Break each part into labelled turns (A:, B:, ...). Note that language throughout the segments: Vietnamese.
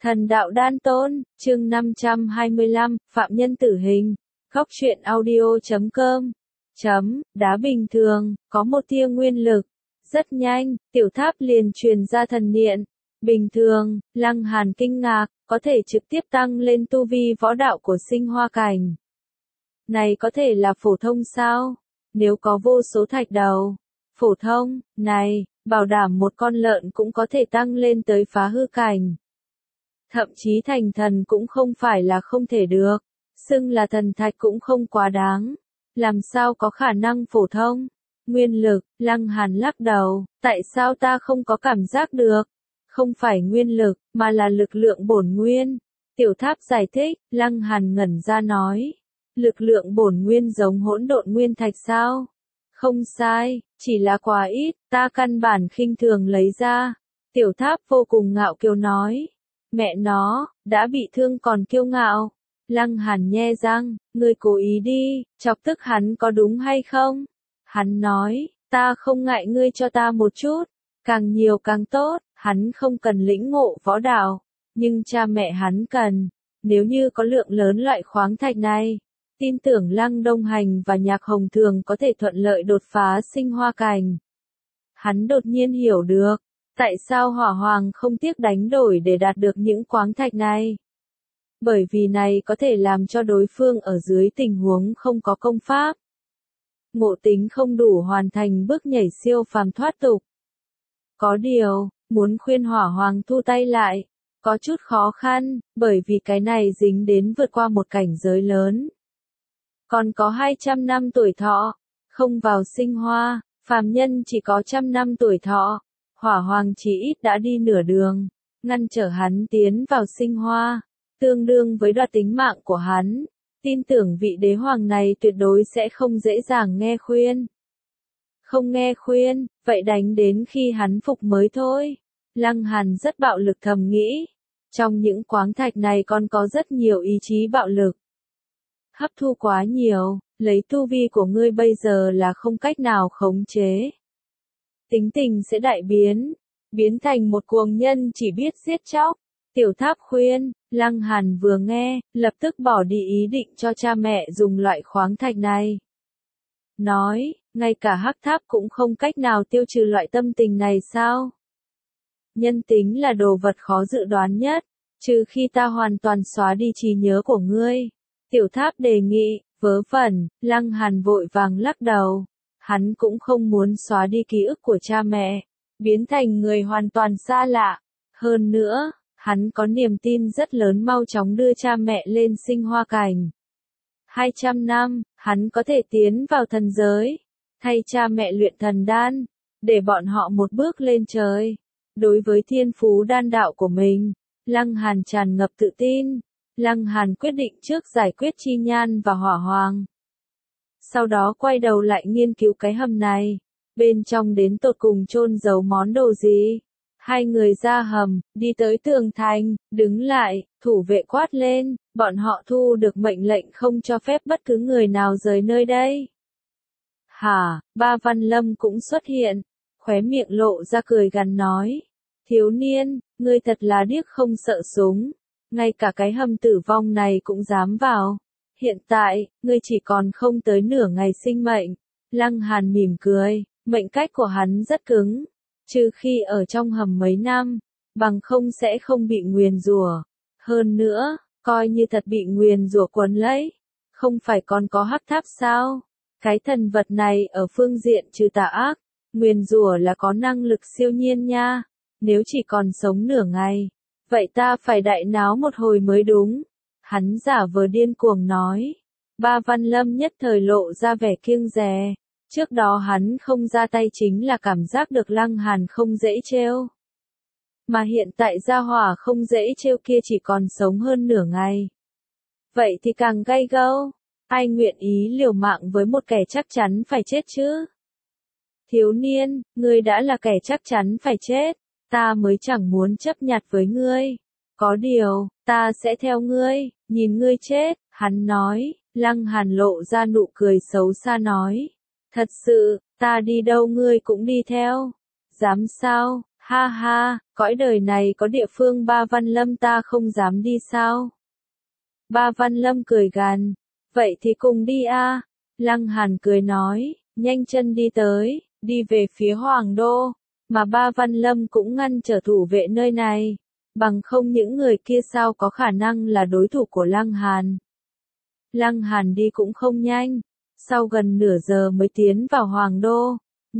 A: Thần đạo đan tôn, chương 525, phạm nhân tử hình. Góc truyện audio.com. Đá bình thường, có một tia nguyên lực. Rất nhanh, tiểu tháp liền truyền ra thần niệm. Bình thường, Lăng Hàn kinh ngạc, có thể trực tiếp tăng lên tu vi võ đạo của sinh hoa cảnh. Này có thể là phổ thông sao? Nếu có vô số thạch đầu. Phổ thông, này, bảo đảm một con lợn cũng có thể tăng lên tới phá hư cảnh. Thậm chí thành thần cũng không phải là không thể được. Xưng là thần thạch cũng không quá đáng. Làm sao có khả năng phổ thông? Nguyên lực, Lăng Hàn lắc đầu, tại sao ta không có cảm giác được? Không phải nguyên lực, mà là lực lượng bổn nguyên. Tiểu tháp giải thích, Lăng Hàn ngẩn ra nói. Lực lượng bổn nguyên giống hỗn độn nguyên thạch sao? Không sai, chỉ là quá ít, ta căn bản khinh thường lấy ra. Tiểu tháp vô cùng ngạo kiêu nói. Mẹ nó, đã bị thương còn kiêu ngạo. Lăng Hàn nhe răng, ngươi cố ý đi, chọc tức hắn có đúng hay không? Hắn nói, ta không ngại ngươi cho ta một chút, càng nhiều càng tốt, hắn không cần lĩnh ngộ võ đạo, nhưng cha mẹ hắn cần, nếu như có lượng lớn loại khoáng thạch này, tin tưởng Lăng Đông Hành và Nhạc Hồng Thường có thể thuận lợi đột phá sinh hoa cảnh. Hắn đột nhiên hiểu được, tại sao Hỏa Hoàng không tiếc đánh đổi để đạt được những khoáng thạch này. Bởi vì này có thể làm cho đối phương ở dưới tình huống không có công pháp. Ngộ tính không đủ hoàn thành bước nhảy siêu phàm thoát tục. Có điều, muốn khuyên Hỏa Hoàng thu tay lại, có chút khó khăn, bởi vì cái này dính đến vượt qua một cảnh giới lớn. Còn có 200 năm tuổi thọ, không vào sinh hoa, phàm nhân chỉ có 100 năm tuổi thọ. Hỏa Hoàng chỉ ít đã đi nửa đường, ngăn trở hắn tiến vào sinh hoa, tương đương với đoạt tính mạng của hắn. Tin tưởng vị đế hoàng này tuyệt đối sẽ không dễ dàng nghe khuyên. Không nghe khuyên, vậy đánh đến khi hắn phục mới thôi. Lăng Hàn rất bạo lực thầm nghĩ. Trong những khoáng thạch này còn có rất nhiều ý chí bạo lực. Hấp thu quá nhiều, lấy tu vi của ngươi bây giờ là không cách nào khống chế. Tính tình sẽ đại biến, biến thành một cuồng nhân chỉ biết giết chóc. Tiểu tháp khuyên, Lăng Hàn vừa nghe, lập tức bỏ đi ý định cho cha mẹ dùng loại khoáng thạch này. Nói, ngay cả hắc tháp cũng không cách nào tiêu trừ loại tâm tình này sao? Nhân tính là đồ vật khó dự đoán nhất, trừ khi ta hoàn toàn xóa đi trí nhớ của ngươi. Tiểu tháp đề nghị, vớ vẩn, Lăng Hàn vội vàng lắc đầu. Hắn cũng không muốn xóa đi ký ức của cha mẹ, biến thành người hoàn toàn xa lạ. Hơn nữa, hắn có niềm tin rất lớn mau chóng đưa cha mẹ lên sinh hoa cảnh. 200 năm, hắn có thể tiến vào thần giới, thay cha mẹ luyện thần đan, để bọn họ một bước lên trời. Đối với thiên phú đan đạo của mình, Lăng Hàn tràn ngập tự tin. Lăng Hàn quyết định trước giải quyết Chi Nhan và Hỏa Hoàng. Sau đó quay đầu lại nghiên cứu cái hầm này. Bên trong đến tột cùng chôn giấu món đồ gì? Hai người ra hầm, đi tới tường thành, đứng lại, thủ vệ quát lên, bọn họ thu được mệnh lệnh không cho phép bất cứ người nào rời nơi đây. Hả, Ba Văn Lâm cũng xuất hiện, khóe miệng lộ ra cười gằn nói. Thiếu niên, ngươi thật là điếc không sợ súng, ngay cả cái hầm tử vong này cũng dám vào. Hiện tại, ngươi chỉ còn không tới nửa ngày sinh mệnh. Lăng Hàn mỉm cười, mệnh cách của hắn rất cứng. Trừ khi ở trong hầm mấy năm, bằng không sẽ không bị nguyền rủa. Hơn nữa, coi như thật bị nguyền rủa quấn lấy, không phải còn có hắc tháp sao? Cái thần vật này ở phương diện trừ tà ác, nguyền rủa là có năng lực siêu nhiên nha. Nếu chỉ còn sống nửa ngày, vậy ta phải đại náo một hồi mới đúng. Hắn giả vờ điên cuồng nói. Ba Văn Lâm nhất thời lộ ra vẻ kiêng dè. Trước đó hắn không ra tay chính là cảm giác được Lăng Hàn không dễ trêu. Mà hiện tại gia hỏa không dễ trêu kia chỉ còn sống hơn nửa ngày. Vậy thì càng gay gâu. Ai nguyện ý liều mạng với một kẻ chắc chắn phải chết chứ? Thiếu niên, ngươi đã là kẻ chắc chắn phải chết. Ta mới chẳng muốn chấp nhặt với ngươi. Có điều, ta sẽ theo ngươi, nhìn ngươi chết. Hắn nói, Lăng Hàn lộ ra nụ cười xấu xa nói. Thật sự, ta đi đâu ngươi cũng đi theo. Dám sao? Ha ha, cõi đời này có địa phương Ba Văn Lâm ta không dám đi sao? Ba Văn Lâm cười gằn, vậy thì cùng đi a. Lăng Hàn cười nói, nhanh chân đi tới, đi về phía Hoàng Đô, mà Ba Văn Lâm cũng ngăn trở thủ vệ nơi này, bằng không những người kia sao có khả năng là đối thủ của Lăng Hàn. Lăng Hàn đi cũng không nhanh, sau gần nửa giờ mới tiến vào Hoàng Đô,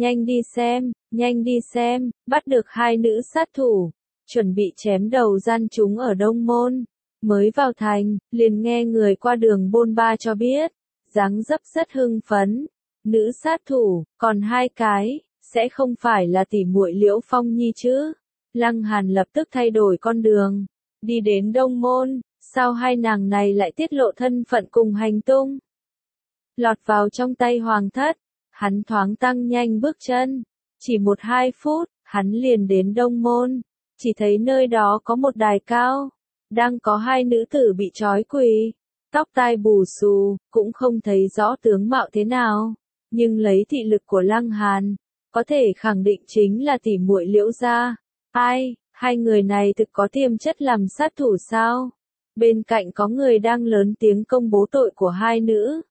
A: nhanh đi xem, bắt được hai nữ sát thủ, chuẩn bị chém đầu gian chúng ở Đông Môn. Mới vào thành, liền nghe người qua đường bôn ba cho biết, dáng dấp rất hưng phấn, nữ sát thủ, còn hai cái, sẽ không phải là tỷ muội Liễu Phong Nhi chứ? Lăng Hàn lập tức thay đổi con đường, đi đến Đông Môn, sao hai nàng này lại tiết lộ thân phận cùng hành tung? Lọt vào trong tay hoàng thất, hắn thoáng tăng nhanh bước chân, chỉ 1-2 phút, hắn liền đến Đông Môn, chỉ thấy nơi đó có một đài cao, đang có hai nữ tử bị trói quỳ, tóc tai bù xù, cũng không thấy rõ tướng mạo thế nào, nhưng lấy thị lực của Lăng Hàn, có thể khẳng định chính là tỷ muội Liễu gia. Ai, hai người này thực có tiềm chất làm sát thủ sao? Bên cạnh có người đang lớn tiếng công bố tội của hai nữ.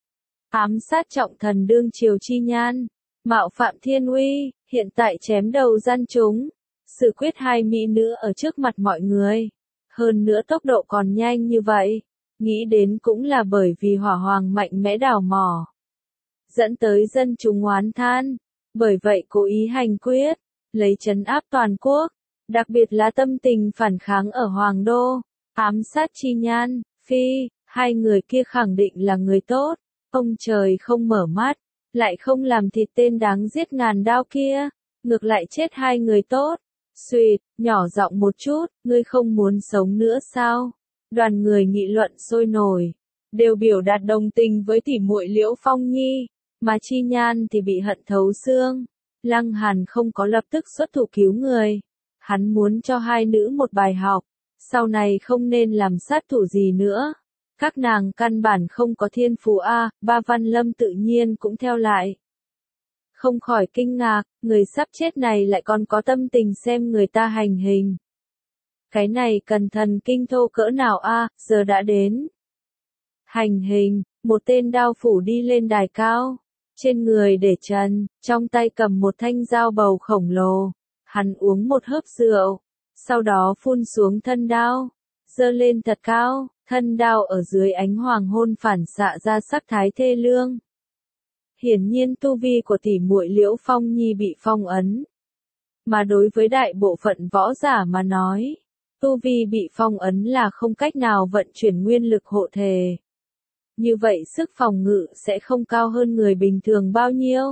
A: Ám sát trọng thần đương triều Chi Nhan, mạo phạm thiên uy, hiện tại chém đầu gian chúng, xử quyết hai mỹ nữ ở trước mặt mọi người. Hơn nữa tốc độ còn nhanh như vậy, nghĩ đến cũng là bởi vì hỏa hoàng mạnh mẽ đào mỏ, dẫn tới dân chúng oán than, bởi vậy cố ý hành quyết, lấy trấn áp toàn quốc, đặc biệt là tâm tình phản kháng ở Hoàng Đô, ám sát Chi Nhan, Phi, hai người kia khẳng định là người tốt, ông trời không mở mắt, lại không làm thịt tên đáng giết ngàn đao kia, ngược lại chết hai người tốt. Xuyệt, nhỏ giọng một chút, ngươi không muốn sống nữa sao? Đoàn người nghị luận sôi nổi, đều biểu đạt đồng tình với tỷ muội Liễu Phong Nhi, mà Chi Nhan thì bị hận thấu xương. Lăng Hàn không có lập tức xuất thủ cứu người, hắn muốn cho hai nữ một bài học, sau này không nên làm sát thủ gì nữa. Các nàng căn bản không có thiên phú a, Ba Văn Lâm tự nhiên cũng theo lại. Không khỏi kinh ngạc, người sắp chết này lại còn có tâm tình xem người ta hành hình. Cái này cần thần kinh thô cỡ nào a, giờ đã đến. Hành hình, một tên đao phủ đi lên đài cao, trên người để trần, trong tay cầm một thanh dao bầu khổng lồ. Hắn uống một hớp rượu, sau đó phun xuống thân đao, giơ lên thật cao, thân đao ở dưới ánh hoàng hôn phản xạ ra sắc thái thê lương. Hiển nhiên tu vi của tỷ muội Liễu Phong Nhi bị phong ấn. Mà đối với đại bộ phận võ giả mà nói, tu vi bị phong ấn là không cách nào vận chuyển nguyên lực hộ thể. Như vậy sức phòng ngự sẽ không cao hơn người bình thường bao nhiêu.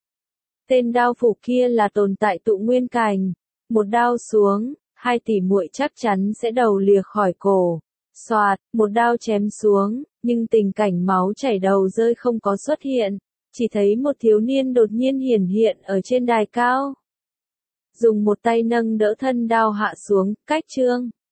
A: Tên đao phủ kia là tồn tại tụ nguyên cảnh, một đao xuống, hai tỷ muội chắc chắn sẽ đầu lìa khỏi cổ. Xoạt, một đao chém xuống, nhưng tình cảnh máu chảy đầu rơi không có xuất hiện. Chỉ thấy một thiếu niên đột nhiên hiển hiện ở trên đài cao. Dùng một tay nâng đỡ thân đao hạ xuống, cách trương.